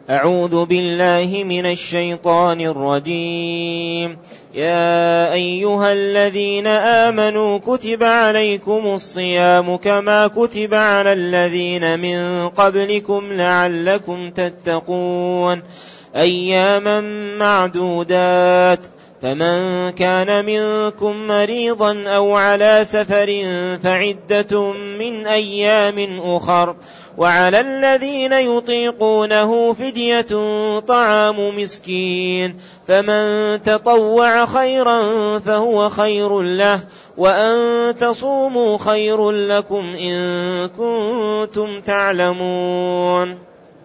أعوذ بالله من الشيطان الرجيم. يا أيها الذين آمنوا كتب عليكم الصيام كما كتب على الذين من قبلكم لعلكم تتقون أياما معدودات فمن كان منكم مريضا أو على سفر فعدة من أيام أخر وعلى الذين يطيقونه فدية طعام مسكين فمن تطوع خيرا فهو خير له وأن تصوموا خير لكم إن كنتم تعلمون.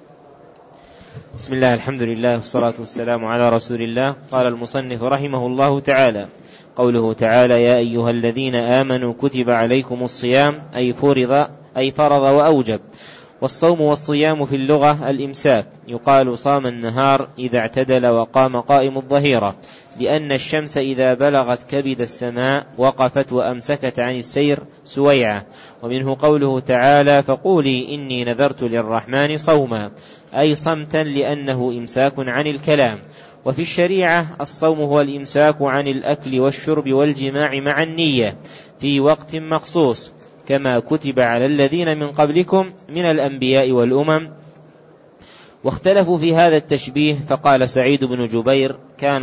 بسم الله الحمد لله والصلاة والسلام على رسول الله. قال المصنف رحمه الله تعالى: قوله تعالى: يا أيها الذين آمنوا كتب عليكم الصيام أي فرض وأوجب. والصوم والصيام في اللغة الإمساك، يقال صام النهار إذا اعتدل وقام قائم الظهيرة، لأن الشمس إذا بلغت كبد السماء وقفت وأمسكت عن السير سويعة. ومنه قوله تعالى: فقولي إني نذرت للرحمن صوما، أي صمتا لأنه إمساك عن الكلام. وفي الشريعة الصوم هو الإمساك عن الأكل والشرب والجماع مع النية في وقت مخصوص، كما كتب على الذين من قبلكم من الأنبياء والأمم. واختلفوا في هذا التشبيه، فقال سعيد بن جبير: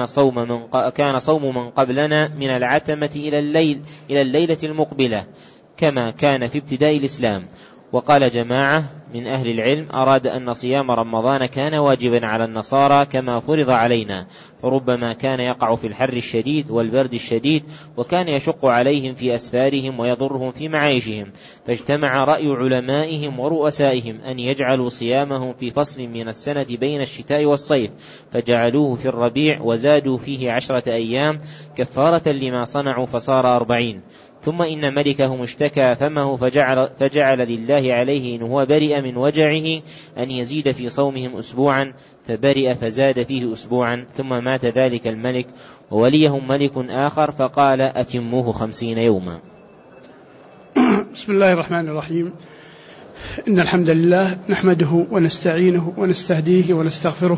كان صوم من قبلنا من العتمة إلى الليلة المقبلة كما كان في ابتداء الإسلام. وقال جماعة من أهل العلم: أراد أن صيام رمضان كان واجبا على النصارى كما فرض علينا، فربما كان يقع في الحر الشديد والبرد الشديد، وكان يشق عليهم في أسفارهم ويضرهم في معايشهم، فاجتمع رأي علمائهم ورؤسائهم أن يجعلوا صيامهم في فصل من السنة بين الشتاء والصيف، فجعلوه في الربيع وزادوا فيه 10 أيام كفارة لما صنعوا فصار 40. ثم إن ملكهم اشتكى فمه فجعل لله عليه إن هو برئ من وجعه أن يزيد في صومهم أسبوعا، فبرئ فزاد فيه أسبوعا. ثم مات ذلك الملك ووليهم ملك آخر فقال: أتموه 50 يوما. بسم الله الرحمن الرحيم. إن الحمد لله نحمده ونستعينه ونستهديه ونستغفره،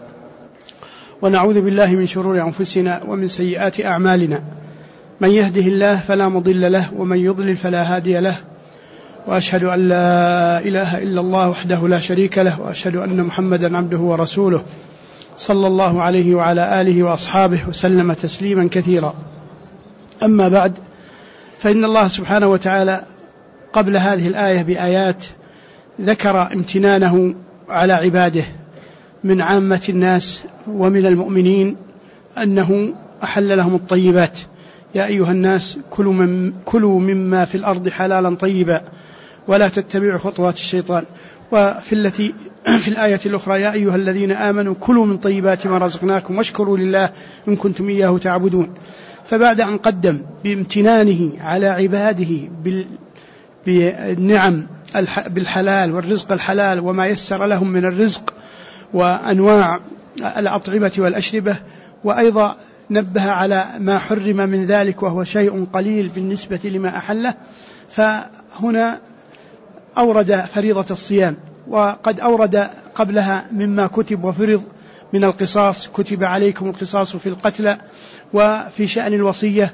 ونعوذ بالله من شرور أنفسنا ومن سيئات أعمالنا. من يهده الله فلا مضل له، ومن يضلل فلا هادي له. وأشهد أن لا إله إلا الله وحده لا شريك له، وأشهد أن محمدا عبده ورسوله صلى الله عليه وعلى آله وأصحابه وسلم تسليما كثيرا. أما بعد، فإن الله سبحانه وتعالى قبل هذه الآية بآيات ذكر امتنانه على عباده من عامة الناس ومن المؤمنين أنه أحل لهم الطيبات. يا أيها الناس كلوا مما في الأرض حلالا طيبا ولا تتبعوا خطوات الشيطان. وفي الآية الأخرى: يا أيها الذين آمنوا كلوا من طيبات ما رزقناكم واشكروا لله إن كنتم إياه تعبدون. فبعد أن قدم بامتنانه على عباده بالنعم بالحلال والرزق الحلال وما يسر لهم من الرزق وأنواع الأطعمة والأشربة، وأيضا نبه على ما حرم من ذلك وهو شيء قليل بالنسبة لما أحله، فهنا أورد فريضة الصيام. وقد أورد قبلها مما كتب وفرض من القصاص: كتب عليكم القصاص في القتلى. وفي شأن الوصية: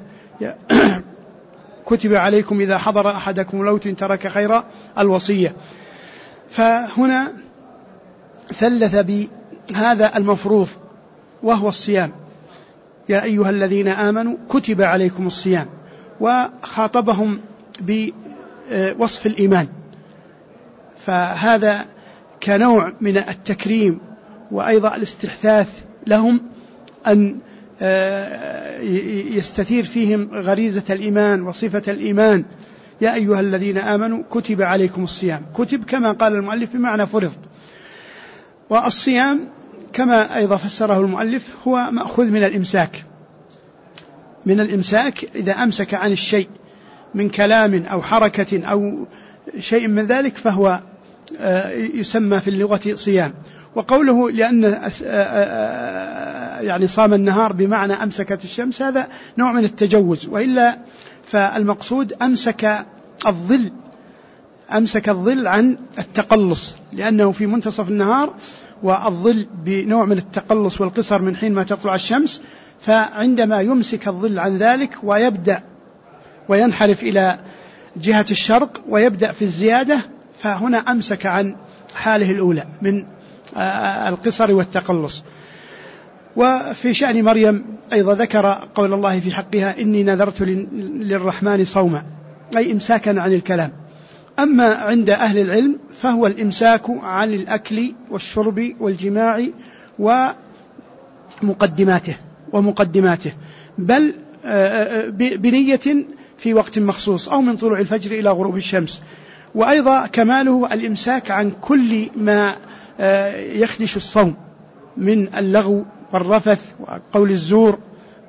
كتب عليكم إذا حضر أحدكم الموت ترك خيرا الوصية. فهنا ثلث بهذا المفروض وهو الصيام: يا أيها الذين آمنوا كتب عليكم الصيام، وخاطبهم بوصف الإيمان، فهذا كنوع من التكريم وأيضا الاستحثاث لهم أن يستثير فيهم غريزة الإيمان وصفة الإيمان. يا أيها الذين آمنوا كتب عليكم الصيام. كتب كما قال المؤلف بمعنى فرض. والصيام كما أيضا فسره المؤلف هو مأخوذ من الإمساك إذا أمسك عن الشيء من كلام أو حركة أو شيء من ذلك فهو يسمى في اللغة صيام. وقوله لأن يعني صام النهار بمعنى أمسكت الشمس، هذا نوع من التجوز، وإلا فالمقصود أمسك الظل عن التقلص، لأنه في منتصف النهار والظل بنوع من التقلص والقصر من حين ما تطلع الشمس، فعندما يمسك الظل عن ذلك ويبدأ وينحرف إلى جهة الشرق ويبدأ في الزيادة، فهنا أمسك عن حاله الأولى من القصر والتقلص. وفي شأن مريم أيضا ذكر قول الله في حقها: إني نذرت للرحمن صوما، أي إمساكا عن الكلام. أما عند أهل العلم فهو الإمساك عن الأكل والشرب والجماع ومقدماته، بل بنية في وقت مخصوص أو من طلوع الفجر إلى غروب الشمس. وأيضا كماله الإمساك عن كل ما يخدش الصوم من اللغو والرفث وقول الزور.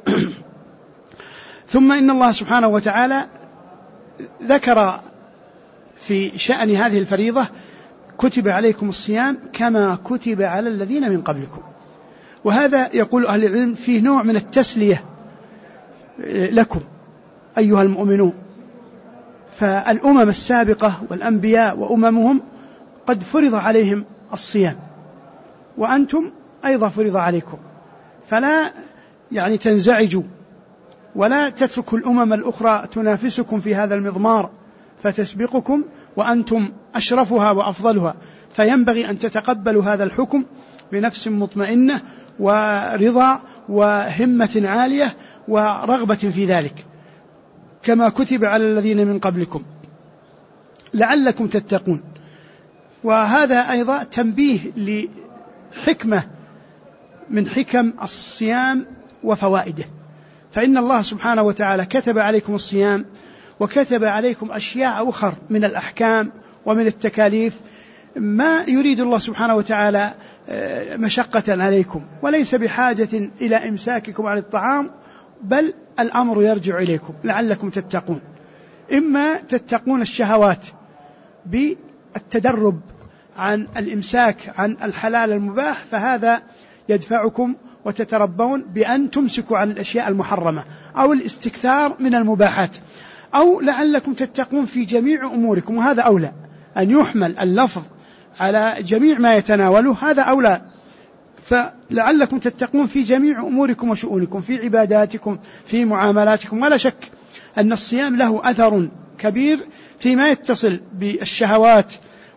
ثم إن الله سبحانه وتعالى ذكر في شأن هذه الفريضة: كتب عليكم الصيام كما كتب على الذين من قبلكم. وهذا يقول أهل العلم فيه نوع من التسلية لكم أيها المؤمنون، فالأمم السابقة والأنبياء وأممهم قد فرض عليهم الصيام، وأنتم أيضا فرض عليكم، فلا تنزعجوا ولا تتركوا الأمم الأخرى تنافسكم في هذا المضمار فتسبقكم وأنتم أشرفها وأفضلها، فينبغي أن تتقبلوا هذا الحكم بنفس مطمئنة ورضا وهمة عالية ورغبة في ذلك، كما كتب على الذين من قبلكم لعلكم تتقون. وهذا أيضا تنبيه لحكمة من حكم الصيام وفوائده، فإن الله سبحانه وتعالى كتب عليكم الصيام وكتب عليكم أشياء أخر من الأحكام ومن التكاليف ما يريد الله سبحانه وتعالى مشقة عليكم، وليس بحاجة إلى إمساككم عن الطعام، بل الأمر يرجع إليكم لعلكم تتقون. إما تتقون الشهوات بالتدرب عن الإمساك عن الحلال المباح، فهذا يدفعكم وتتربون بأن تمسكوا عن الأشياء المحرمة أو الاستكثار من المباحات، أو لعلكم تتقون في جميع أموركم، وهذا أولى أن يحمل اللفظ على جميع ما يتناوله، هذا أولى. فلعلكم تتقون في جميع أموركم وشؤونكم، في عباداتكم في معاملاتكم. ولا شك أن الصيام له أثر كبير فيما يتصل بالشهوات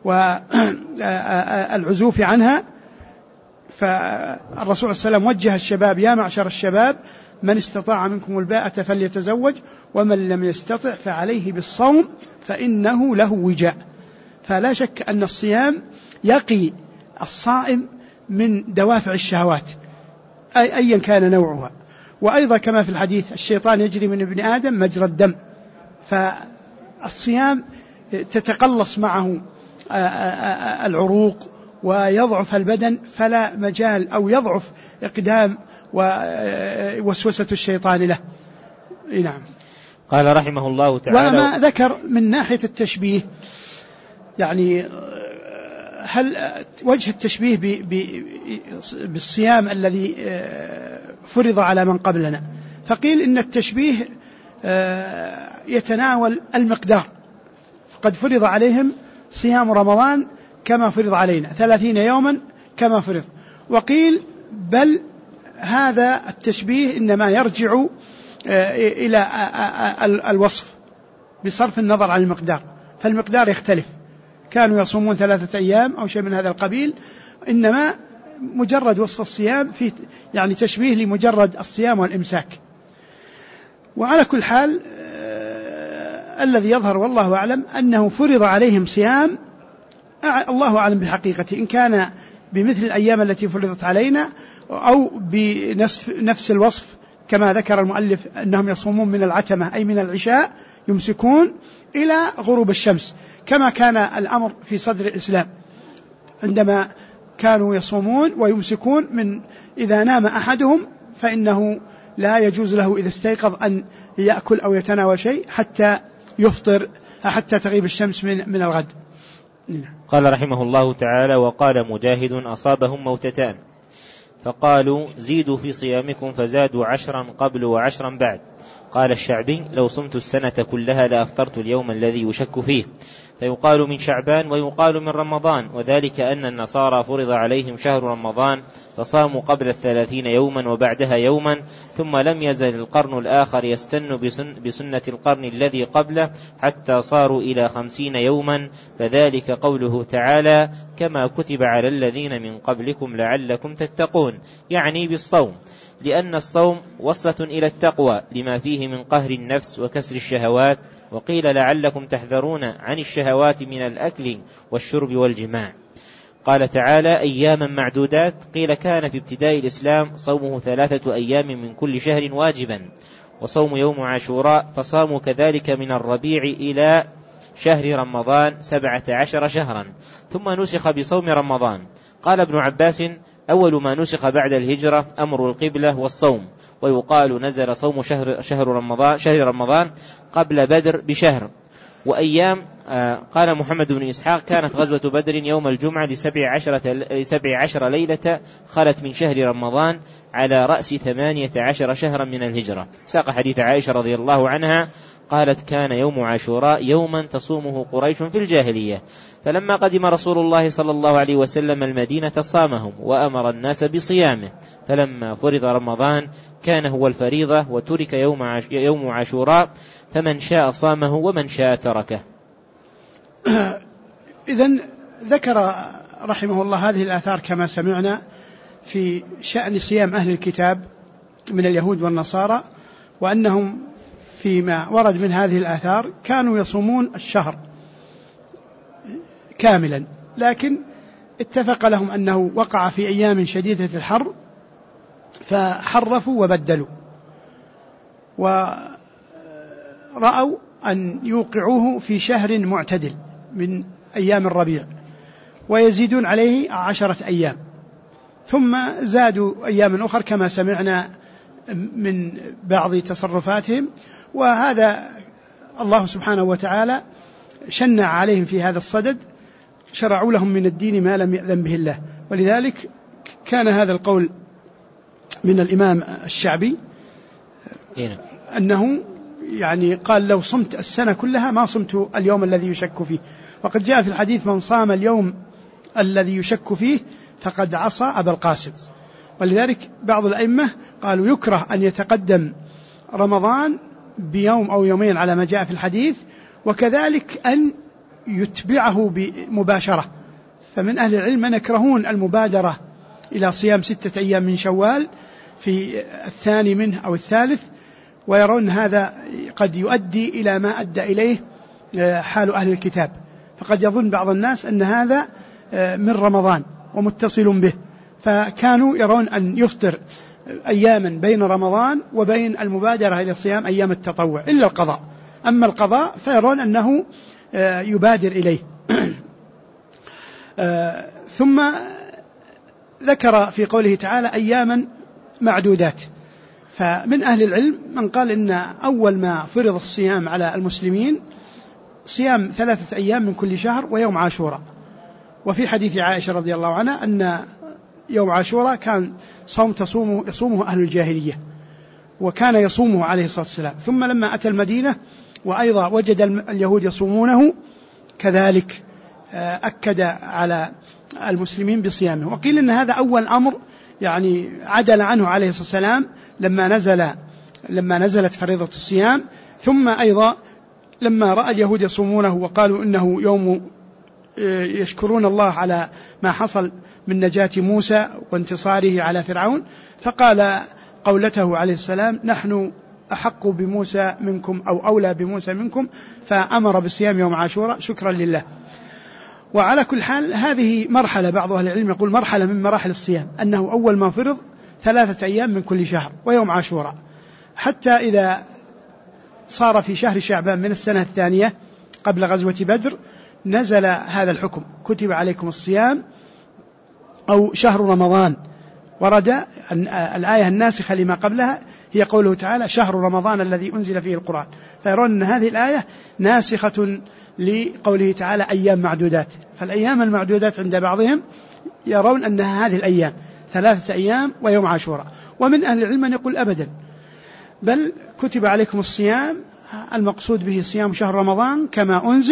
والعزوف عنها. فالرسول صلى الله عليه وسلم وجه الشباب: يا معشر الشباب من استطاع منكم الباءة فليتزوج ومن لم يستطع فعليه بالصوم فإنه له وجاء. فلا شك أن الصيام يقي الصائم من دوافع الشهوات أيا كان نوعها. وأيضا كما في الحديث: الشيطان يجري من ابن آدم مجرى الدم. فالصيام تتقلص معه العروق ويضعف البدن، فلا مجال أو يضعف إقدام ووسوسة الشيطان له. نعم. قال رحمه الله تعالى: وما ذكر من ناحية التشبيه، هل وجه التشبيه بالصيام الذي فرض على من قبلنا؟ فقيل إن التشبيه يتناول المقدار، فقد فرض عليهم صيام رمضان كما فرض علينا 30 يوما كما فرض. وقيل بل هذا التشبيه إنما يرجع إلى الوصف بصرف النظر عن المقدار، فالمقدار يختلف، كانوا يصومون 3 أيام أو شيء من هذا القبيل، إنما مجرد وصف الصيام في تشبيه لمجرد الصيام والإمساك. وعلى كل حال الذي يظهر والله أعلم أنه فرض عليهم صيام، الله أعلم بحقيقته، إن كان بمثل الأيام التي فرضت علينا أو بنفس الوصف كما ذكر المؤلف أنهم يصومون من العتمة أي من العشاء يمسكون إلى غروب الشمس، كما كان الأمر في صدر الإسلام عندما كانوا يصومون ويمسكون من إذا نام أحدهم فإنه لا يجوز له إذا استيقظ أن يأكل أو يتناول شيء حتى يفطر حتى تغيب الشمس من الغد. قال رحمه الله تعالى: وقال مجاهد: أصابهم موتتان فقالوا زيدوا في صيامكم فزادوا 10 قبل و10 بعد. قال الشعبي: لو صمت السنة كلها لأفطرت اليوم الذي يشك فيه. فيقال من شعبان ويقال من رمضان، وذلك أن النصارى فرض عليهم شهر رمضان فصاموا قبل 30 يوما وبعدها يوما، ثم لم يزل القرن الآخر يستن بسنة القرن الذي قبله حتى صاروا إلى 50 يوما، فذلك قوله تعالى كما كتب على الذين من قبلكم لعلكم تتقون، يعني بالصوم، لأن الصوم وصلة إلى التقوى لما فيه من قهر النفس وكسر الشهوات. وقيل لعلكم تحذرون عن الشهوات من الأكل والشرب والجماع. قال تعالى أياما معدودات، قيل كان في ابتداء الإسلام صومه 3 أيام من كل شهر واجبا، وصوم يوم عاشوراء فصاموا كذلك من الربيع إلى شهر رمضان 17 شهرا، ثم نسخ بصوم رمضان. قال ابن عباس أول ما نسخ بعد الهجرة أمر القبلة والصوم، ويقال نزل صوم شهر رمضان قبل بدر بشهر وأيام. قال محمد بن إسحاق كانت غزوة بدر يوم الجمعة ل17 ليلة خلت من شهر رمضان على رأس 18 شهرا من الهجرة. ساق حديث عائشة رضي الله عنها قالت كان يوم عاشوراء يوما تصومه قريش في الجاهلية، فلما قدم رسول الله صلى الله عليه وسلم المدينة صامهم وأمر الناس بصيامه، فلما فرض رمضان كان هو الفريضة وترك يوم عاشوراء، فمن شاء صامه ومن شاء تركه. إذن ذكر رحمه الله هذه الآثار كما سمعنا في شأن صيام أهل الكتاب من اليهود والنصارى، وأنهم فيما ورد من هذه الآثار كانوا يصومون الشهر كاملا، لكن اتفق لهم أنه وقع في أيام شديدة الحر فحرفوا وبدلوا، ورأوا أن يوقعوه في شهر معتدل من أيام الربيع ويزيدون عليه 10 أيام، ثم زادوا أيام أخرى كما سمعنا من بعض تصرفاتهم، وهذا الله سبحانه وتعالى شنع عليهم في هذا الصدد، شرعوا لهم من الدين ما لم يأذن به الله. ولذلك كان هذا القول من الإمام الشعبي أنه يعني قال لو صمت السنة كلها ما صمت اليوم الذي يشك فيه، وقد جاء في الحديث من صام اليوم الذي يشك فيه فقد عصى أبا القاسم. ولذلك بعض الأئمة قالوا يكره أن يتقدم رمضان بيوم أو يومين على ما جاء في الحديث، وكذلك أن يتبعه بمباشرة. فمن أهل العلم من يكرهون المبادرة إلى صيام 6 أيام من شوال في الثاني منه أو الثالث، ويرون هذا قد يؤدي إلى ما أدى إليه حال أهل الكتاب، فقد يظن بعض الناس أن هذا من رمضان ومتصل به، فكانوا يرون أن يفطر أياما بين رمضان وبين المبادرة إلى صيام أيام التطوع إلا القضاء، أما القضاء فيرون أنه يبادر إليه. ثم ذكر في قوله تعالى أياما معدودات، فمن أهل العلم من قال إن أول ما فرض الصيام على المسلمين صيام 3 أيام من كل شهر ويوم عاشوراء، وفي حديث عائشة رضي الله عنها أن يوم عاشوراء كان صوم يصومه أهل الجاهلية، وكان يصومه عليه الصلاة والسلام، ثم لما أتى المدينة وأيضا وجد اليهود يصومونه كذلك أكد على المسلمين بصيامه. وقيل إن هذا أول أمر يعني عدل عنه عليه الصلاة والسلام لما نزلت فريضة الصيام، ثم أيضا لما رأى اليهود يصومونه وقالوا إنه يوم يشكرون الله على ما حصل من نجاة موسى وانتصاره على فرعون، فقال قولته عليه السلام نحن أحق بموسى منكم أو أولى بموسى منكم، فأمر بصيام يوم عاشوراء شكرا لله. وعلى كل حال هذه مرحلة، بعض أهل العلم يقول مرحلة من مراحل الصيام، أنه أول ما فرض 3 أيام من كل شهر ويوم عاشوراء، حتى إذا صار في شهر شعبان من السنة الثانية قبل غزوة بدر نزل هذا الحكم كتب عليكم الصيام أو شهر رمضان. ورد الآية الناسخة لما قبلها هي قوله تعالى شهر رمضان الذي أنزل فيه القرآن، فيرون أن هذه الآية ناسخة لقوله تعالى أيام معدودات، فالأيام المعدودات عند بعضهم يرون أنها هذه الأيام 3 أيام ويوم عاشوراء. ومن أهل العلم من يقول أبدا، بل كتب عليكم الصيام المقصود به صيام شهر رمضان كما أنزل،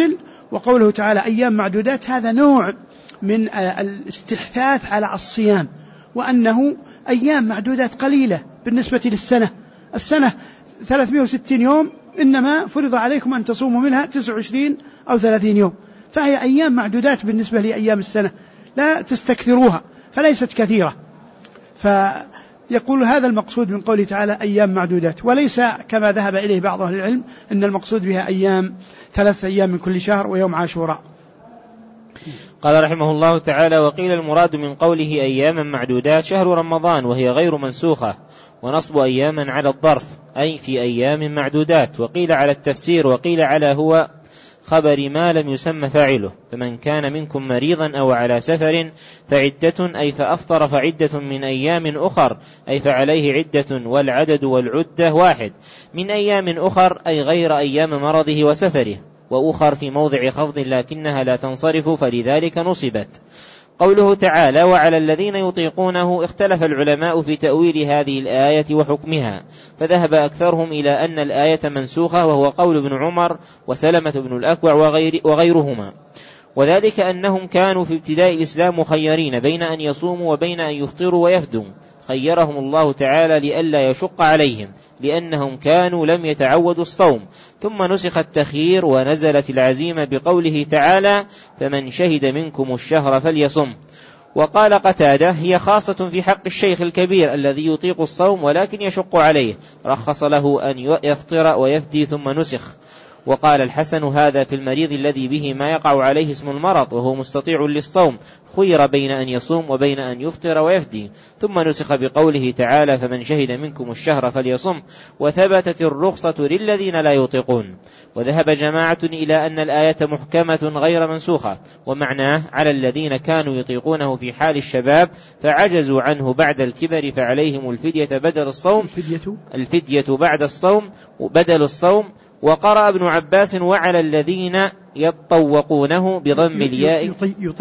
وقوله تعالى أيام معدودات هذا نوع من الاستحثاث على الصيام، وأنه أيام معدودات قليلة بالنسبة للسنة. السنة 360 يوم، إنما فرض عليكم أن تصوموا منها 29 أو 30 يوم، فهي أيام معدودات بالنسبة لأيام السنة، لا تستكثروها، فليست كثيرة. فيقول هذا المقصود من قوله تعالى أيام معدودات، وليس كما ذهب إليه بعض أهل العلم أن المقصود بها أيام 3 أيام من كل شهر ويوم عاشوراء. قال رحمه الله تعالى: وقيل المراد من قوله أياما معدودات شهر رمضان، وهي غير منسوخة، ونصب أياما على الظرف أي في أيام معدودات. وقيل على التفسير، وقيل على هو خبر ما لم يسمى فاعله، فمن كان منكم مريضا أو على سفر فعدة، أي فأفطر فعدة من أيام أخر، أي فعليه عدة، والعدد والعدة واحد، من أيام أخر أي غير أيام مرضه وسفره، وأخر في موضع خفض لكنها لا تنصرف فلذلك نصبت. قوله تعالى: وعلى الذين يطيقونه، اختلف العلماء في تأويل هذه الآية وحكمها، فذهب أكثرهم إلى أن الآية منسوخة، وهو قول ابن عمر وسلمة بن الأكوع وغيرهما، وذلك أنهم كانوا في ابتداء الإسلام مخيرين بين أن يصوموا وبين أن يفطروا ويفدوا، خيرهم الله تعالى لئلا يشق عليهم، لأنهم كانوا لم يتعودوا الصوم، ثم نسخ التخيير ونزلت العزيمة بقوله تعالى: فمن شهد منكم الشهر فليصم. وقال قتادة: هي خاصة في حق الشيخ الكبير الذي يطيق الصوم ولكن يشق عليه، رخص له أن يفطر ويفدي ثم نسخ. وقال الحسن: هذا في المريض الذي به ما يقع عليه اسم المرض وهو مستطيع للصوم، خير بين أن يصوم وبين أن يفطر ويفدي، ثم نسخ بقوله تعالى: فمن شهد منكم الشهر فليصم، وثبتت الرخصة للذين لا يطيقون. وذهب جماعة إلى أن الآية محكمة غير منسوخة، ومعناه على الذين كانوا يطيقونه في حال الشباب فعجزوا عنه بعد الكبر فعليهم الفدية بدل الصوم، الفدية بعد الصوم بدل الصوم. وقرأ ابن عباس: وعلى الذين يطوقونه بضم الياء،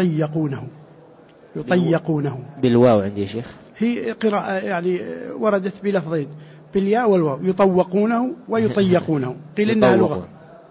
يطيقونه بالواو عندي يا شيخ، هي قراءة يعني وردت بلفظين بالياء والواو، يطوقونه ويطيقونه، قيل إنها لغة.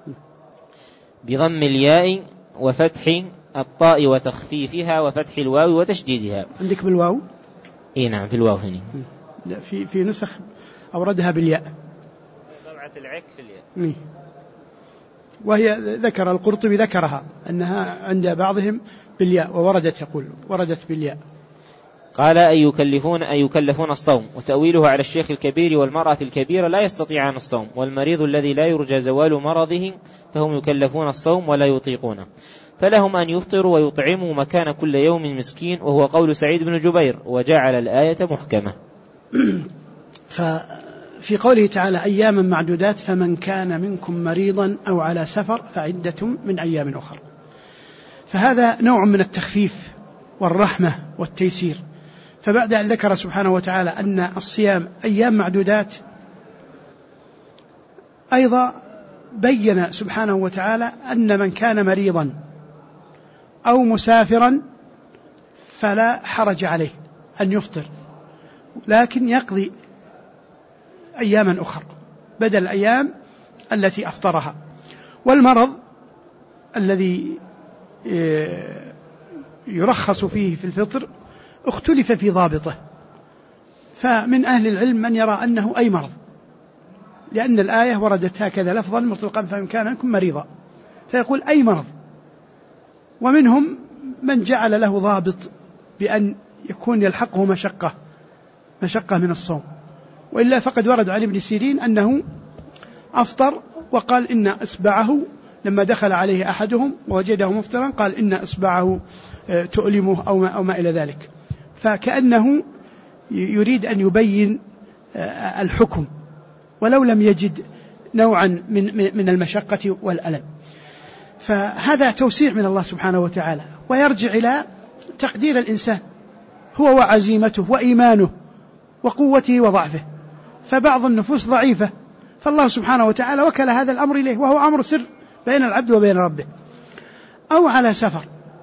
بضم الياء وفتح الطاء وتخفيفها وفتح الواو وتشديدها. عندك بالواو؟ اي نعم، في الواو هنا. في نسخ أوردها بالياء، طبعة العك في الياء، وهي ذكر القرطبي ذكرها أنها عند بعضهم بالياء، ووردت يقول وردت بالياء. قال: أي يكلفون الصوم، وتأويله على الشيخ الكبير والمرأة الكبيرة لا يستطيعان الصوم، والمريض الذي لا يرجى زوال مرضه فهم يكلفون الصوم ولا يطيقونه، فلهم أن يفطروا ويطعموا مكان كل يوم مسكين، وهو قول سعيد بن جبير: وجعل الآية محكمة. ففي قوله تعالى أياما معدودات، فمن كان منكم مريضا أو على سفر فعدة من أيام أخر، فهذا نوع من التخفيف والرحمة والتيسير. فبعد أن ذكر سبحانه وتعالى أن الصيام أيام معدودات، أيضا بين سبحانه وتعالى أن من كان مريضا أو مسافرا فلا حرج عليه أن يفطر، لكن يقضي أياما أخرى بدل الأيام التي أفطرها. والمرض الذي يرخص فيه في الفطر اختلف في ضابطه، فمن أهل العلم من يرى أنه أي مرض، لأن الآية وردت هكذا لفظا مطلقا: فمن كان منكم مريضا، فيقول أي مرض. ومنهم من جعل له ضابط بأن يكون يلحقه مشقة من الصوم، وإلا فقد ورد عن ابن سيرين أنه أفطر وقال إن إصبعه لما دخل عليه أحدهم ووجده مفطرا قال إن إصبعه تؤلمه أو ما إلى ذلك، فكأنه يريد أن يبين الحكم ولو لم يجد نوعا من المشقة والألم. فهذا توسيع من الله سبحانه وتعالى، ويرجع إلى تقدير الإنسان هو وعزيمته وإيمانه وقوته وضعفه، فبعض النفوس ضعيفة، فالله سبحانه وتعالى وكل هذا الأمر إليه، وهو أمر سر بين العبد وبين ربه. أو على سفر،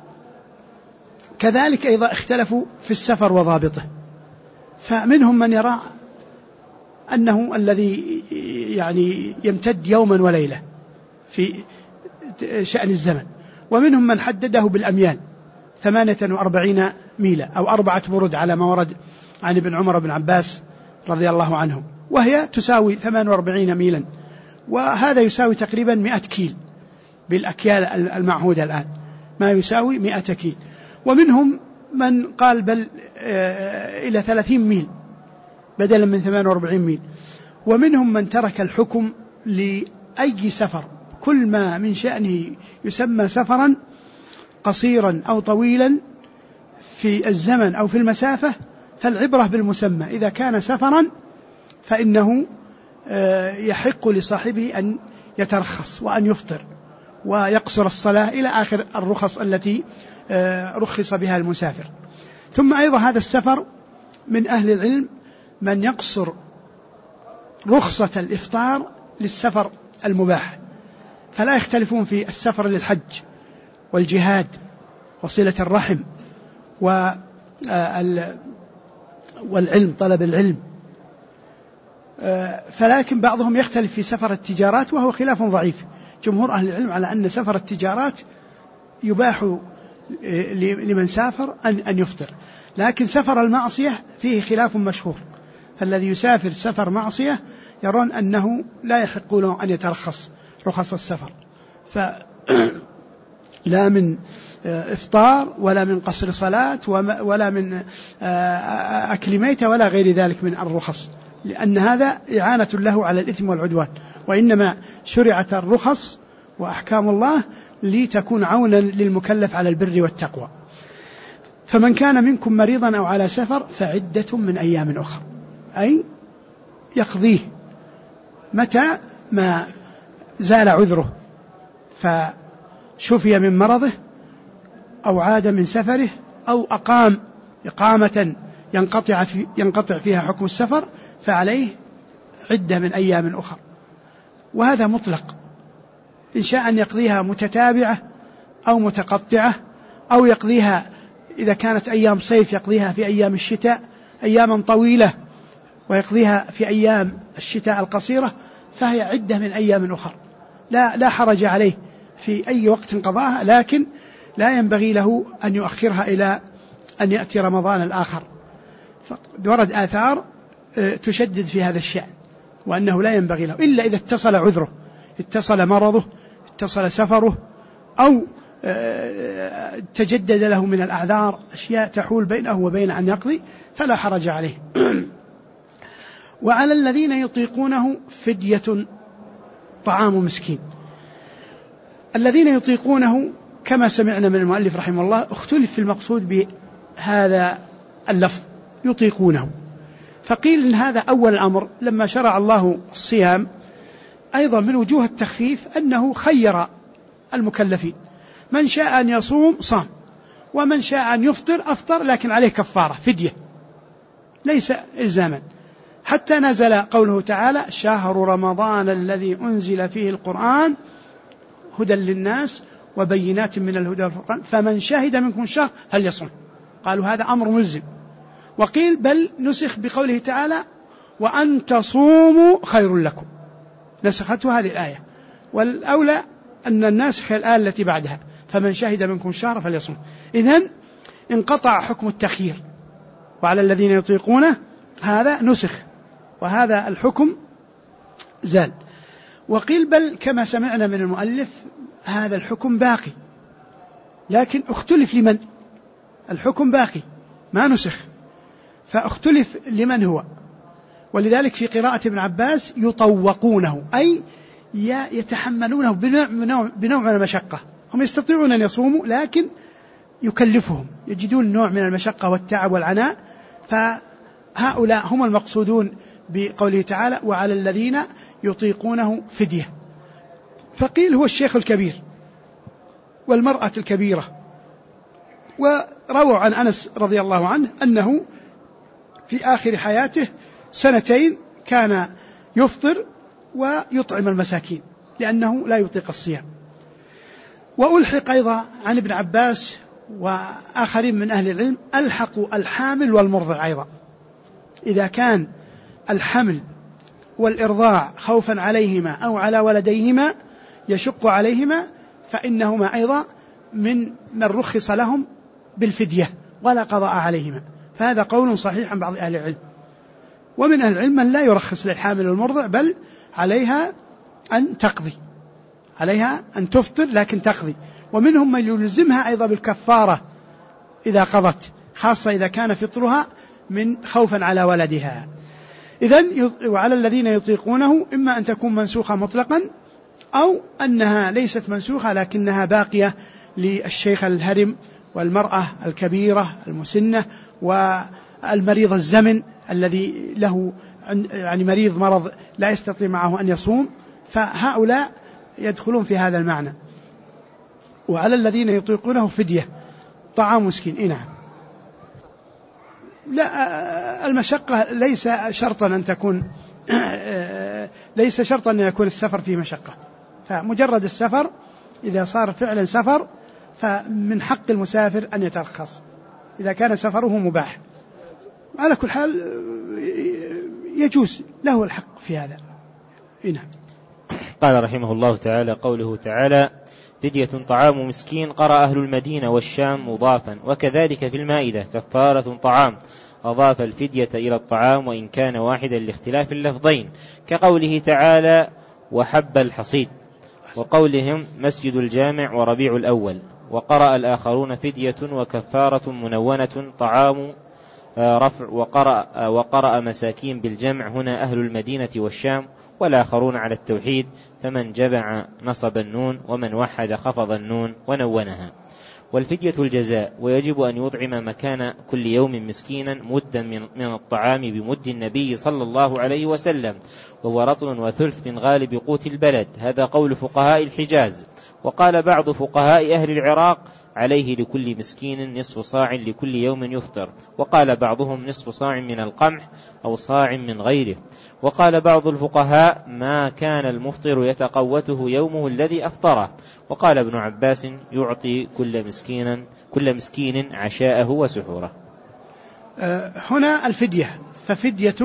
كذلك أيضا اختلفوا في السفر وضابطه، فمنهم من يرى أنه الذي يعني يمتد يوما وليلة في شأن الزمن، ومنهم من حدده بالأميال 48 ميلا أو 4 برد على ما ورد عن ابن عمر بن عباس رضي الله عنه، وهي تساوي 48 ميلا، وهذا يساوي تقريبا 100 كيل بالأكيال المعهودة الآن، ما يساوي 100 كيل. ومنهم من قال بل إلى 30 ميل بدلا من 48 ميل. ومنهم من ترك الحكم لأي سفر، كل ما من شأنه يسمى سفرا قصيرا أو طويلا في الزمن أو في المسافة، فالعبرة بالمسمى. إذا كان سفرا فإنه يحق لصاحبه أن يترخص وأن يفطر ويقصر الصلاة إلى آخر الرخص التي رخص بها المسافر. ثم أيضا هذا السفر من أهل العلم من يقصر رخصة الإفطار للسفر المباح، فلا يختلفون في السفر للحج والجهاد وصلة الرحم والعلم، طلب العلم، فلكن بعضهم يختلف في سفر التجارات، وهو خلاف ضعيف. جمهور أهل العلم على أن سفر التجارات يباح لمن سافر أن يفطر، لكن سفر المعصية فيه خلاف مشهور، فالذي يسافر سفر معصية يرون أنه لا يحق له أن يترخص رخص السفر، فلا من إفطار ولا من قصر صلاة ولا من أكل ميتة ولا غير ذلك من الرخص، لأن هذا إعانة له على الإثم والعدوان، وإنما شرعت الرخص وأحكام الله لتكون عونا للمكلف على البر والتقوى. فمن كان منكم مريضا أو على سفر فعدة من أيام أخرى، أي يقضيه متى ما زال عذره فشفي من مرضه أو عاد من سفره أو أقام إقامة ينقطع فيها حكم السفر، فعليه عدة من أيام أخرى. وهذا مطلق، إن شاء أن يقضيها متتابعة أو متقطعة، أو يقضيها إذا كانت أيام صيف يقضيها في أيام الشتاء أياما طويلة ويقضيها في أيام الشتاء القصيرة، فهي عدة من أيام أخرى، لا حرج عليه في أي وقت قضاها، لكن لا ينبغي له أن يؤخرها إلى أن يأتي رمضان الآخر. ورد آثار تشدد في هذا الشأن، وأنه لا ينبغي له إلا إذا اتصل عذره، اتصل مرضه، اتصل سفره، أو تجدد له من الأعذار أشياء تحول بينه وبين أن يقضي، فلا حرج عليه. وعلى الذين يطيقونه فدية طعام مسكين. الذين يطيقونه كما سمعنا من المؤلف رحمه الله اختلف في المقصود بهذا اللفظ يطيقونه، فقيل إن هذا أول الأمر لما شرع الله الصيام. أيضا من وجوه التخفيف أنه خير المكلفين، من شاء أن يصوم صام، ومن شاء أن يفطر أفطر، لكن عليه كفارة فدية ليس إلزاما، حتى نزل قوله تعالى شهر رمضان الذي أنزل فيه القرآن هدى للناس وبينات من الهدى والفرقان فمن شهد منكم الشهر فليصم. قالوا هذا أمر ملزم. وقيل بل نسخ بقوله تعالى وأن تصوموا خير لكم، نسخته هذه الآية، والأولى أن الناسخ الآية التي بعدها فمن شهد منكم الشهر فليصم. إذن انقطع حكم التخيير، وعلى الذين يطيقونه هذا نسخ، وهذا الحكم زال. وقيل بل كما سمعنا من المؤلف هذا الحكم باقي، لكن اختلف لمن، الحكم باقي ما نسخ، فاختلف لمن هو. ولذلك في قراءة ابن عباس يطوقونه، أي يتحملونه بنوع من المشقة، هم يستطيعون أن يصوموا لكن يكلفهم، يجدون نوع من المشقة والتعب والعناء، فهؤلاء هم المقصودون بقوله تعالى وعلى الذين يطيقونه فدية. فقيل هو الشيخ الكبير والمرأة الكبيرة. ورووا عن أنس رضي الله عنه أنه في آخر حياته 2 كان يفطر ويطعم المساكين لأنه لا يطيق الصيام. وألحق أيضا عن ابن عباس وآخرين من أهل العلم ألحقوا الحامل والمرضع أيضا، إذا كان الحمل والإرضاع خوفا عليهما أو على ولديهما يشق عليهما فإنهما أيضا من رخص لهم بالفدية ولا قضاء عليهما، فهذا قول صحيح عن بعض أهل العلم. ومن أهل العلم من لا يرخص للحامل والمرضع، بل عليها أن تقضي، عليها أن تفطر لكن تقضي. ومنهم من يلزمها أيضا بالكفارة إذا قضت، خاصة إذا كان فطرها من خوفا على ولدها. إذن وعلى الذين يطيقونه إما أن تكون منسوخة مطلقا، أو أنها ليست منسوخة لكنها باقية للشيخ الهرم والمرأة الكبيرة المسنة والمريض الزمن الذي له يعني مرض لا يستطيع معه أن يصوم، فهؤلاء يدخلون في هذا المعنى. وعلى الذين يطيقونه فدية طعام مسكين. نعم. لا، المشقة ليس شرطا أن تكون ليس شرطا أن يكون السفر فيه مشقة، فمجرد السفر إذا صار فعلا سفر فمن حق المسافر أن يترخص إذا كان سفره مباح. على كل حال يجوز له الحق في هذا. نعم. قال رحمه الله تعالى: قوله تعالى: فدية طعام مسكين، قرأ أهل المدينة والشام مضافا، وكذلك في المائدة كفارة طعام، أضاف الفدية إلى الطعام وإن كان واحدا لاختلاف اللفظين، كقوله تعالى: وحب الحصيد، وقولهم مسجد الجامع وربيع الأول. وقرأ الآخرون فدية وكفارة منونة طعام رفع، وقرأ مساكين بالجمع، هنا أهل المدينة والشام، والآخرون على التوحيد، فمن جمع نصب النون ومن وحد خفض النون ونونها. والفدية الجزاء، ويجب أن يطعم مكان كل يوم مسكينا مدا من الطعام بمد النبي صلى الله عليه وسلم، وهو رطل وثلث من غالب قوت البلد. هذا قول فقهاء الحجاز. وقال بعض فقهاء أهل العراق: عليه لكل مسكين نصف صاع لكل يوم يفطر. وقال بعضهم نصف صاع من القمح أو صاع من غيره. وقال بعض الفقهاء: ما كان المفطر يتقوته يومه الذي أفطره. وقال ابن عباس: يعطي كل مسكين عشاءه وسحوره. هنا الفدية، ففدية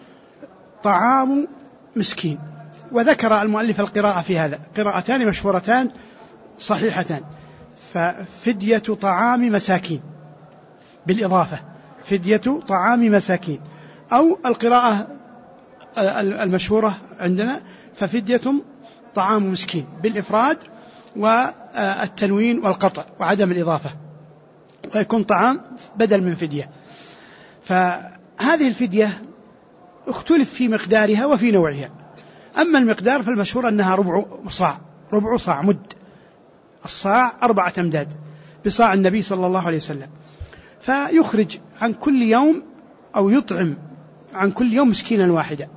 طعام مسكين. وذكر المؤلف القراءة في هذا، قراءتان مشهورتان صحيحتان، ففدية طعام مساكين بالإضافة، فدية طعام مساكين، أو القراءة المشهورة عندنا ففدية طعام مسكين بالإفراد والتنوين والقطع وعدم الإضافة، ويكون طعام بدل من فدية. فهذه الفدية اختلف في مقدارها وفي نوعها. أما المقدار فالمشهور أنها ربع صاع مد، الصاع 4 أمداد بصاع النبي صلى الله عليه وسلم. فيخرج عن كل يوم أو يطعم عن كل يوم مسكينا واحدا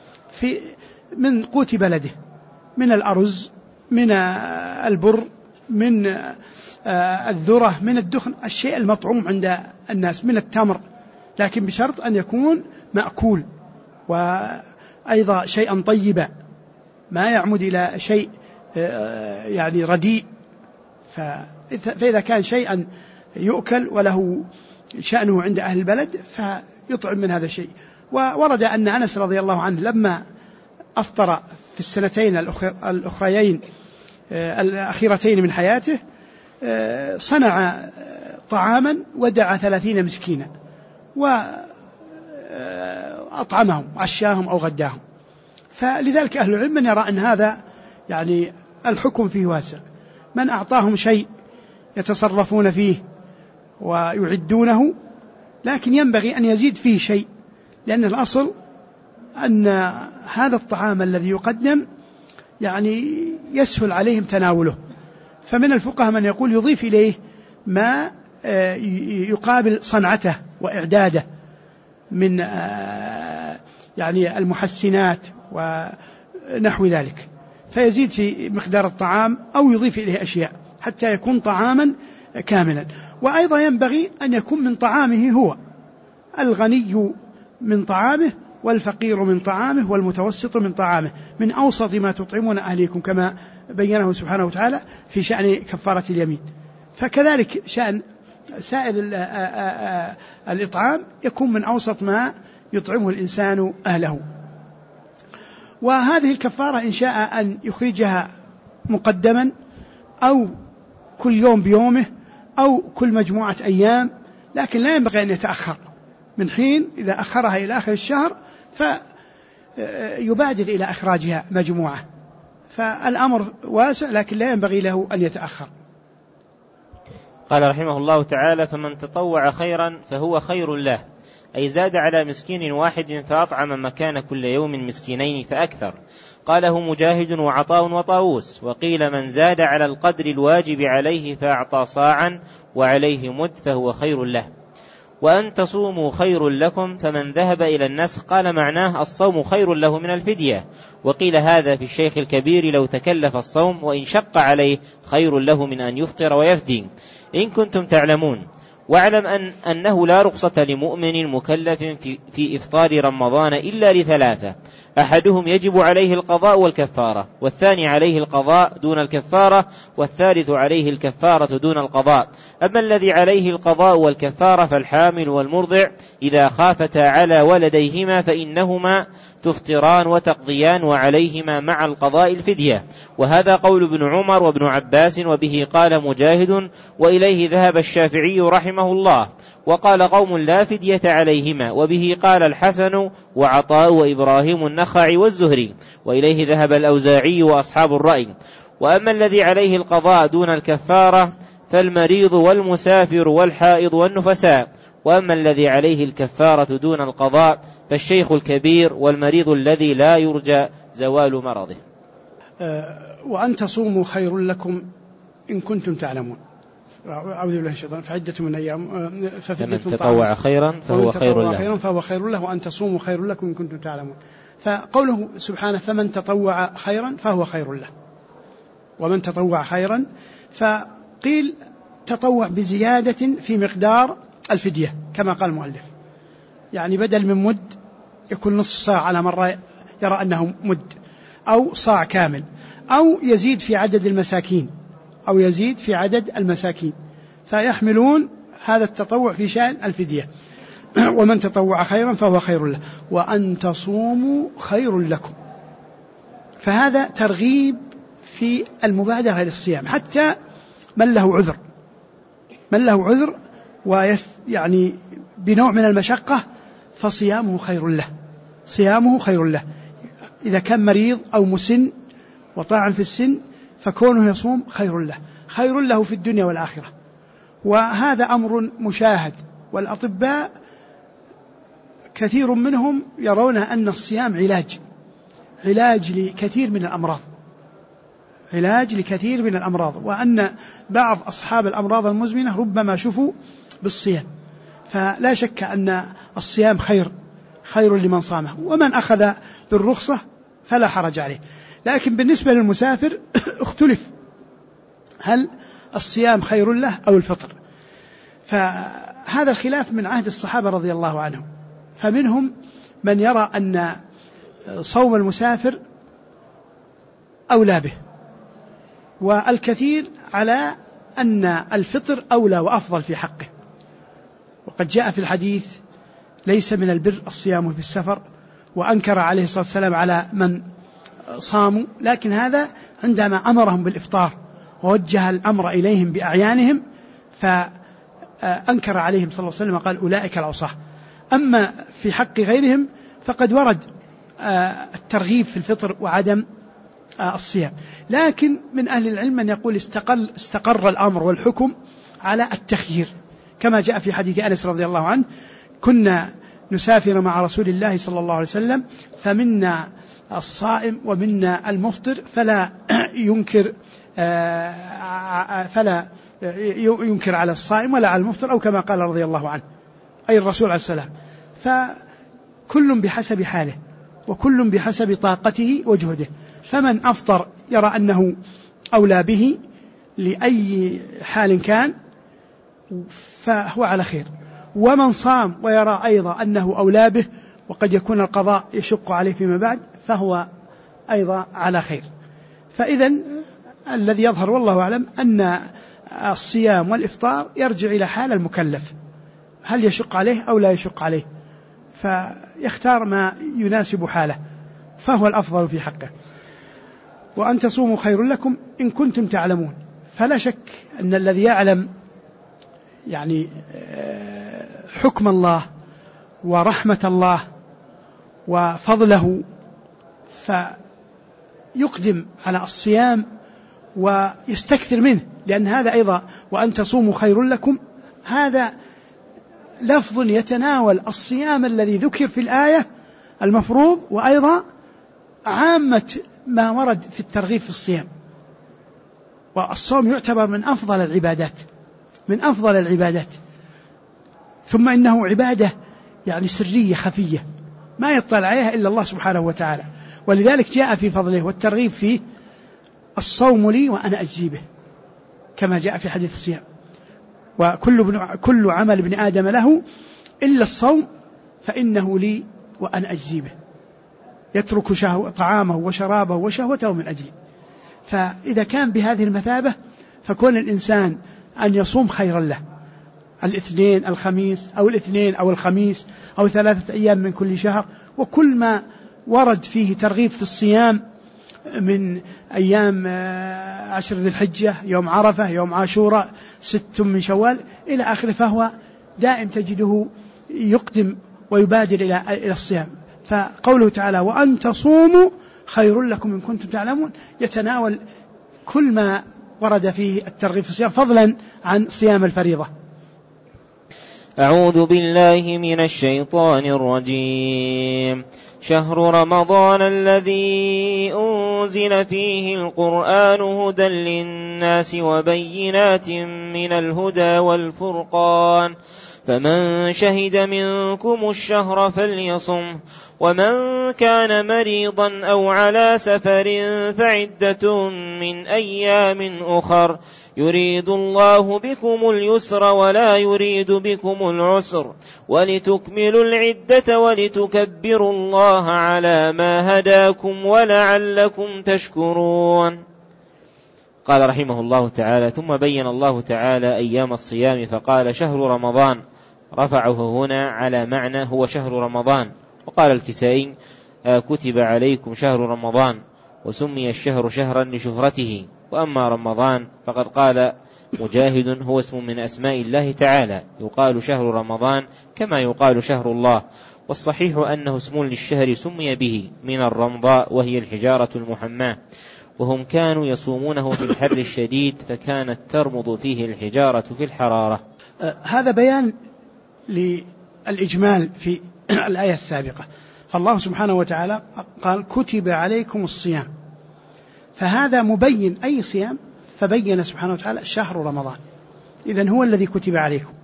من قوت بلده، من الأرز، من البر، من الذرة، من الدخن، الشيء المطعوم عند الناس، من التمر، لكن بشرط أن يكون مأكول، وأيضا شيئا طيبا ما يعمد إلى شيء يعني رديء. فإذا كان شيئا يؤكل وله شأنه عند أهل البلد فيطعم من هذا الشيء. وورد أن أنس رضي الله عنه لما أفطر في السنتين الأخيرتين من حياته صنع طعاما ودعا 30 مسكينا وأطعمهم، عشاهم أو غداهم. فلذلك أهل العلم من يرى أن هذا يعني الحكم فيه واسع، من أعطاهم شيء يتصرفون فيه ويعدونه، لكن ينبغي أن يزيد فيه شيء، لأن الأصل أن هذا الطعام الذي يقدم يعني يسهل عليهم تناوله. فمن الفقهاء من يقول يضيف إليه ما يقابل صنعته وإعداده من يعني المحسنات ونحو ذلك، فيزيد في مقدار الطعام أو يضيف إليه أشياء حتى يكون طعاما كاملا. وأيضا ينبغي أن يكون من طعامه هو، الغني من طعامه والفقير من طعامه والمتوسط من طعامه، من أوسط ما تطعمون أهليكم، كما بينه سبحانه وتعالى في شأن كفارة اليمين. فكذلك شأن سائر الإطعام يكون من أوسط ما يطعمه الإنسان أهله. وهذه الكفارة إن شاء أن يخرجها مقدما أو كل يوم بيومه أو كل مجموعة أيام، لكن لا ينبغي أن يتأخر من حين إذا أخرها إلى آخر الشهر فيبادر إلى إخراجها مجموعة. فالأمر واسع لكن لا ينبغي له أن يتأخر. قال رحمه الله تعالى: فمن تطوع خيرا فهو خير له، أي زاد على مسكين واحد فأطعم مكان كل يوم مسكينين فأكثر. قاله مجاهد وعطاء وطاووس. وقيل من زاد على القدر الواجب عليه فأعطى صاعا وعليه مد فهو خير له. وأن تصوموا خير لكم، فمن ذهب إلى النسخ قال معناه الصوم خير له من الفدية. وقيل هذا في الشيخ الكبير لو تكلف الصوم، وإن شق عليه خير له من أن يفطر ويفدي إن كنتم تعلمون. واعلم أنه لا رخصة لمؤمن مكلف في إفطار رمضان إلا لثلاثة: أحدهم يجب عليه القضاء والكفارة، والثاني عليه القضاء دون الكفارة، والثالث عليه الكفارة دون القضاء. أما الذي عليه القضاء والكفارة فالحامل والمرضع إذا خافتا على ولديهما فإنهما تفطران وتقضيان، وعليهما مع القضاء الفدية. وهذا قول ابن عمر وابن عباس، وبه قال مجاهد، وإليه ذهب الشافعي رحمه الله. وقال قوم لا فدية عليهما، وبه قال الحسن وعطاء وإبراهيم النخعي والزهري، وإليه ذهب الأوزاعي وأصحاب الرأي. وأما الذي عليه القضاء دون الكفارة فالمريض والمسافر والحائض والنفساء. وأما الذي عليه الكفارة دون القضاء فالشيخ الكبير والمريض الذي لا يرجى زوال مرضه. وأن تصوموا خير لكم إن كنتم تعلمون. أعوذ بالله من الشيطان. فعدة من أيام فمن تطوع خيرا فهو خير له وأن تصوموا خير لكم إن كنتم تعلمون. فقوله سبحانه فمن تطوع خيرا فهو خير له، ومن تطوع خيرا، فقيل تطوع بزيادة في مقدار الفدية كما قال المؤلف، يعني بدل من مد يكون نص صاع على مرة يرى أنه مد، أو صاع كامل، أو يزيد في عدد المساكين، فيحملون هذا التطوع في شأن الفدية. ومن تطوع خيرا فهو خير له، وأن تصوموا خير لكم. فهذا ترغيب في المبادرة للصيام، حتى من له عذر ويعني بنوع من المشقة فصيامه خير له. إذا كان مريض أو مسن وطاعن في السن فكونه يصوم خير له في الدنيا والآخرة. وهذا أمر مشاهد، والأطباء كثير منهم يرون أن الصيام علاج لكثير من الأمراض، وأن بعض أصحاب الأمراض المزمنة ربما شفوا بالصيام. فلا شك أن الصيام خير لمن صامه، ومن أخذ بالرخصة فلا حرج عليه. لكن بالنسبة للمسافر اختلف، هل الصيام خير له أو الفطر؟ فهذا الخلاف من عهد الصحابة رضي الله عنهم، فمنهم من يرى أن صوم المسافر أولى به، والكثير على أن الفطر أولى وأفضل في حقه. وقد جاء في الحديث ليس من البر الصيام في السفر، وأنكر عليه الصلاة والسلام على من صاموا، لكن هذا عندما أمرهم بالإفطار ووجه الأمر إليهم بأعيانهم فأنكر عليهم صلى الله عليه وسلم وقال أولئك العصاة. أما في حق غيرهم فقد ورد الترغيب في الفطر وعدم الصيام. لكن من أهل العلم من يقول استقر الأمر والحكم على التخيير، كما جاء في حديث أنس رضي الله عنه: كنا نسافر مع رسول الله صلى الله عليه وسلم فمنا الصائم ومنا المفطر فلا ينكر على الصائم ولا على المفطر، أو كما قال رضي الله عنه أي الرسول عليه السلام. فكل بحسب حاله وكل بحسب طاقته وجهده، فمن أفطر يرى أنه أولى به لأي حال كان فهو على خير، ومن صام ويرى أيضا أنه أولى به وقد يكون القضاء يشق عليه فيما بعد فهو أيضا على خير. فإذن الذي يظهر والله أعلم أن الصيام والإفطار يرجع إلى حال المكلف، هل يشق عليه أو لا يشق عليه، فيختار ما يناسب حاله فهو الأفضل في حقه. وأن تصوموا خير لكم إن كنتم تعلمون، فلا شك أن الذي يعلم يعني حكم الله ورحمة الله وفضله فيقدم على الصيام ويستكثر منه، لأن هذا أيضا وأن تصوموا خير لكم هذا لفظ يتناول الصيام الذي ذكر في الآية المفروض، وأيضا عامة ما ورد في الترغيب في الصيام. والصوم يعتبر من أفضل العبادات، ثم إنه عبادة يعني سرية خفية ما يطلع عليها إلا الله سبحانه وتعالى، ولذلك جاء في فضله والترغيب فيه الصوم لي وأنا أجزي به كما جاء في حديث الصيام، وكل عمل ابن آدم له إلا الصوم فإنه لي وأنا أجزي به، يترك طعامه وشرابه وشهوته من أجلي. فإذا كان بهذه المثابة فكون الإنسان أن يصوم خيرا له، الاثنين الخميس أو الاثنين أو الخميس أو 3 أيام من كل شهر، وكل ما ورد فيه ترغيب في الصيام من أيام 10 ذي الحجة، يوم عرفة، يوم عاشوراء، 6 من شوال إلى آخره، فهو دائم تجده يقدم ويبادر إلى الصيام. فقوله تعالى وأن تصوموا خير لكم إن كنتم تعلمون يتناول كل ما ورد فيه الترغيب في الصيام فضلا عن صيام الفريضة. أعوذ بالله من الشيطان الرجيم. شهر رمضان الذي أنزل فيه القرآن هدى للناس وبينات من الهدى والفرقان، فمن شهد منكم الشهر فليصم، ومن كان مريضا أو على سفر فعدة من أيام أخر، يريد الله بكم اليسر ولا يريد بكم العسر، ولتكملوا العدة ولتكبروا الله على ما هداكم ولعلكم تشكرون. قال رحمه الله تعالى: ثم بين الله تعالى أيام الصيام فقال: شهر رمضان، رفعه هنا على معنى هو شهر رمضان. وقال الكسائي: كتب عليكم شهر رمضان، وسمي الشهر شهرا لشهرته. وأما رمضان فقد قال مجاهد: هو اسم من أسماء الله تعالى، يقال شهر رمضان كما يقال شهر الله، والصحيح أنه اسم للشهر سمي به من الرمضاء وهي الحجارة المحماة، وهم كانوا يصومونه في الحر الشديد فكانت ترمض فيه الحجارة في الحرارة. هذا بيان للإجمال في الآية السابقة. فالله سبحانه وتعالى قال: كتب عليكم الصيام، فهذا مبين أي صيام، فبين سبحانه وتعالى شهر رمضان، إذن هو الذي كتب عليكم.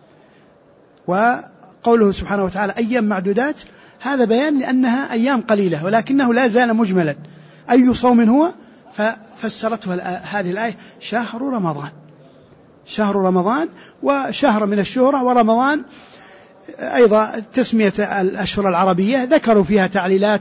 وقوله سبحانه وتعالى أيام معدودات، هذا بيان لأنها أيام قليلة، ولكنه لا زال مجملا أي صوم هو، ففسرته هذه الآية شهر رمضان. شهر رمضان وشهر من الشهرة، ورمضان أيضا تسمية الأشهر العربية ذكروا فيها تعليلات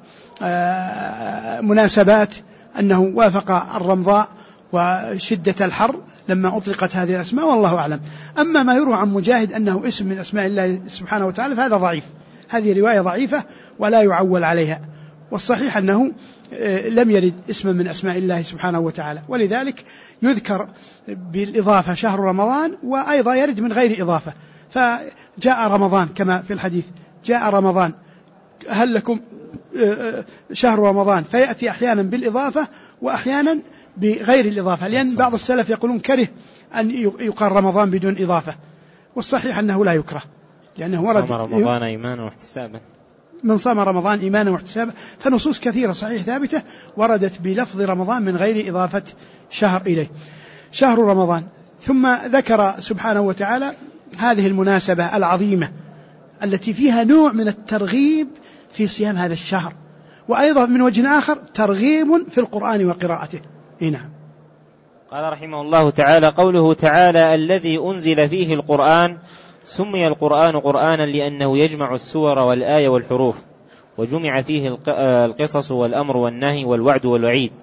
ومناسبات أنه وافق الرمضاء وشدة الحر لما أطلقت هذه الأسماء، والله أعلم. أما ما يروى عن مجاهد أنه اسم من أسماء الله سبحانه وتعالى فهذا ضعيف، هذه رواية ضعيفة ولا يعول عليها، والصحيح أنه لم يرد اسم من أسماء الله سبحانه وتعالى، ولذلك يذكر بالإضافة شهر رمضان، وأيضا يرد من غير إضافة. فجاء رمضان كما في الحديث: جاء رمضان، هل لكم شهر رمضان، فيأتي أحيانا بالإضافة وأحيانا بغير الإضافة، لأن بعض السلف يقولون كره أن يقال رمضان بدون إضافة، والصحيح أنه لا يكره، لأنه ورد صام رمضان إيمانا واحتسابا، من صام رمضان إيمانا واحتسابا، فنصوص كثيرة صحيح ثابتة وردت بلفظ رمضان من غير إضافة شهر إليه. شهر رمضان. ثم ذكر سبحانه وتعالى هذه المناسبة العظيمة التي فيها نوع من الترغيب في صيام هذا الشهر، وأيضا من وجه آخر ترغيب في القرآن وقراءته. نعم. قال رحمه الله تعالى: قوله تعالى الذي أنزل فيه القرآن، سمي القرآن قرآنا لأنه يجمع السور والآية والحروف، وجمع فيه القصص والأمر والنهي والوعد والوعيد،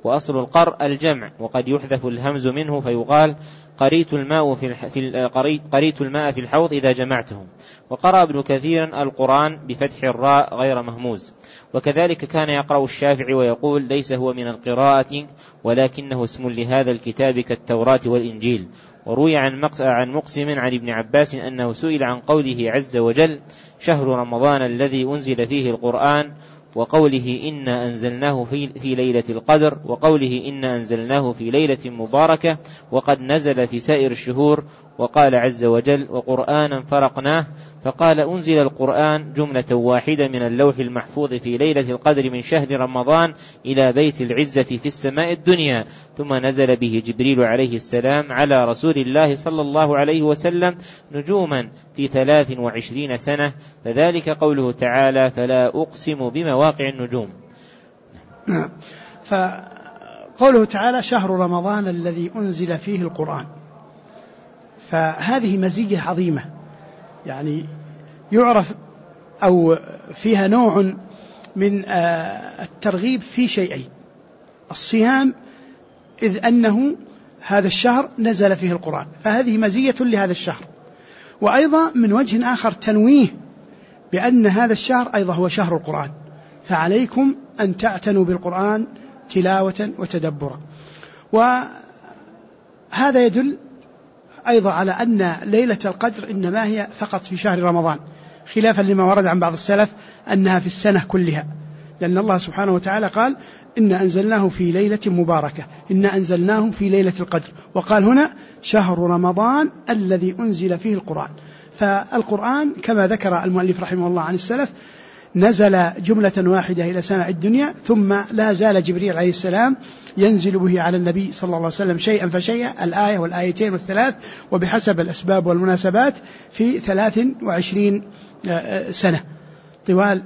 وأصل القرء الجمع، وقد يحذف الهمز منه فيقال قريت الماء في الحوض إذا جمعتهم. وقرأ ابن كثير القرآن بفتح الراء غير مهموز. وكذلك كان يقرأ الشافعي ويقول ليس هو من القراءة ولكنه اسم لهذا الكتاب كالتوراة والإنجيل. وروي عن مقسم عن ابن عباس أنه سئل عن قوله عز وجل شهر رمضان الذي أنزل فيه القرآن، وقوله إنا أنزلناه في ليلة القدر، وقوله إنا أنزلناه في ليلة مباركة وقد نزل في سائر الشهور، وقال عز وجل وقرآنا فرقناه، فقال أنزل القرآن جملة واحدة من اللوح المحفوظ في ليلة القدر من شهر رمضان إلى بيت العزة في السماء الدنيا، ثم نزل به جبريل عليه السلام على رسول الله صلى الله عليه وسلم نجوما في 23 سنة، فذلك قوله تعالى فلا أقسم بمواقع النجوم. فقوله تعالى شهر رمضان الذي أنزل فيه القرآن، فهذه مزية عظيمة، يعني يعرف أو فيها نوع من الترغيب في شيئين: الصيام، إذ أنه هذا الشهر نزل فيه القرآن، فهذه مزية لهذا الشهر. وأيضا من وجه آخر تنويه بأن هذا الشهر أيضا هو شهر القرآن، فعليكم أن تعتنوا بالقرآن تلاوة وتدبرا. وهذا يدل أيضا على أن ليلة القدر إنما هي فقط في شهر رمضان، خلافا لما ورد عن بعض السلف أنها في السنة كلها، لأن الله سبحانه وتعالى قال إنا أنزلناه في ليلة مباركة، إنا أنزلناه في ليلة القدر، وقال هنا شهر رمضان الذي أنزل فيه القرآن. فالقرآن كما ذكر المؤلف رحمه الله عن السلف نزل جملة واحدة إلى سماء الدنيا، ثم لا زال جبريل عليه السلام ينزل به على النبي صلى الله عليه وسلم شيئا فشيئا، الآية والآيتين والثلاث، وبحسب الأسباب والمناسبات في 23 سنة طوال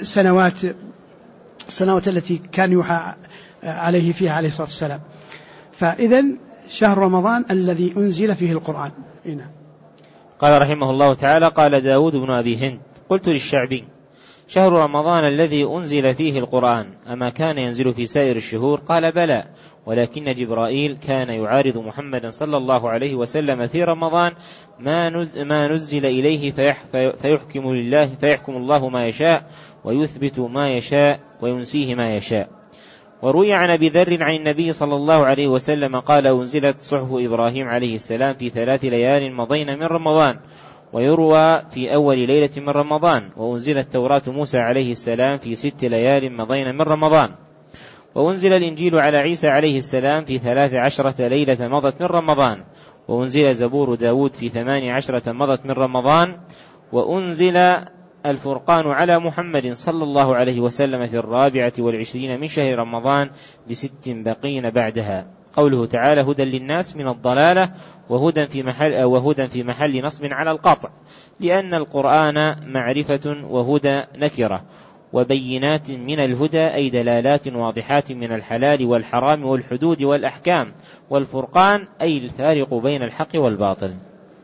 السنوات التي كان يوحى عليه فيها عليه الصلاة والسلام. فإذن شهر رمضان الذي أنزل فيه القرآن. قال رحمه الله تعالى قال داود بن أبي هند قلت للشعبي شهر رمضان الذي أنزل فيه القرآن أما كان ينزل في سائر الشهور؟ قال بلى، ولكن جبرائيل كان يعارض محمدا صلى الله عليه وسلم في رمضان ما نزل إليه فيحكم الله ما يشاء ويثبت ما يشاء وينسيه ما يشاء. وروي عن أبي ذر عن النبي صلى الله عليه وسلم قال أنزلت صحف إبراهيم عليه السلام في 3 ليال مضين من رمضان، ويروى في أول ليلة من رمضان، وأنزلت توراة موسى عليه السلام في 6 ليال مضين من رمضان، وأنزل الإنجيل على عيسى عليه السلام في 13 ليلة مضت من رمضان، وأنزل زبور داود في 18 مضت من رمضان، وأنزل الفرقان على محمد صلى الله عليه وسلم في 24 من شهر رمضان ب6 بقين بعدها. قوله تعالى هدى للناس من الضلالة وهدى في محل نصب على القطع، لأن القرآن معرفة وهدى نكرة، وبينات من الهدى أي دلالات واضحات من الحلال والحرام والحدود والأحكام، والفرقان أي الفارق بين الحق والباطل.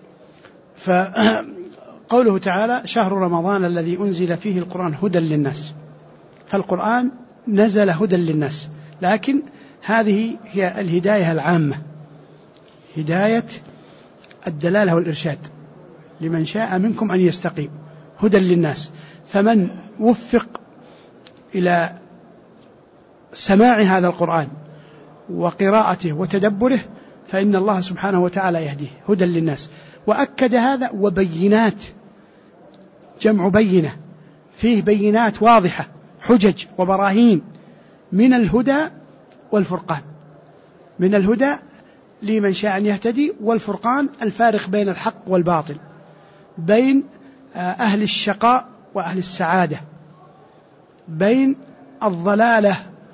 فقوله تعالى شهر رمضان الذي أنزل فيه القرآن هدى للناس، فالقرآن نزل هدى للناس، لكن هذه هي الهداية العامة، هداية الدلالة والإرشاد لمن شاء منكم أن يستقيم، هدى للناس. فمن وفق إلى سماع هذا القرآن وقراءته وتدبره فإن الله سبحانه وتعالى يهديه هدى للناس. وأكد هذا وبينات، جمع بينة، فيه بينات واضحة، حجج وبراهين من الهدى والفرقان، من الهدى لمن شاء أن يهتدي، والفرقان الفارق بين الحق والباطل، بين أهل الشقاء وأهل السعادة، بين الضلالة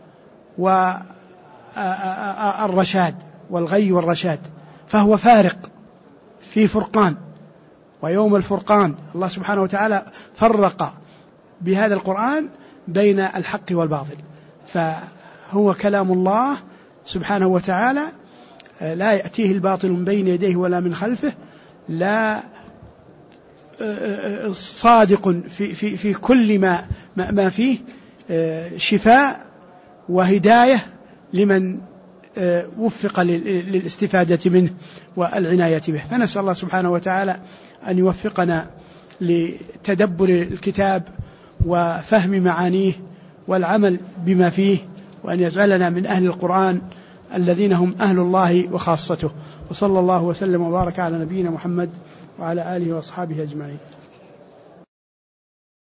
والرشاد والغي والرشاد، فهو فارق في فرقان. ويوم الفرقان الله سبحانه وتعالى فرق بهذا القرآن بين الحق والباطل، فهو كلام الله سبحانه وتعالى لا يأتيه الباطل من بين يديه ولا من خلفه، لا صادق في كل ما فيه شفاء وهداية لمن وفق للاستفادة منه والعناية به. فنسأل الله سبحانه وتعالى أن يوفقنا لتدبر الكتاب وفهم معانيه والعمل بما فيه، وأن يجعلنا من أهل القرآن الذين هم أهل الله وخاصته. وصلى الله وسلم وبارك على نبينا محمد وعلى آله وأصحابه أجمعين.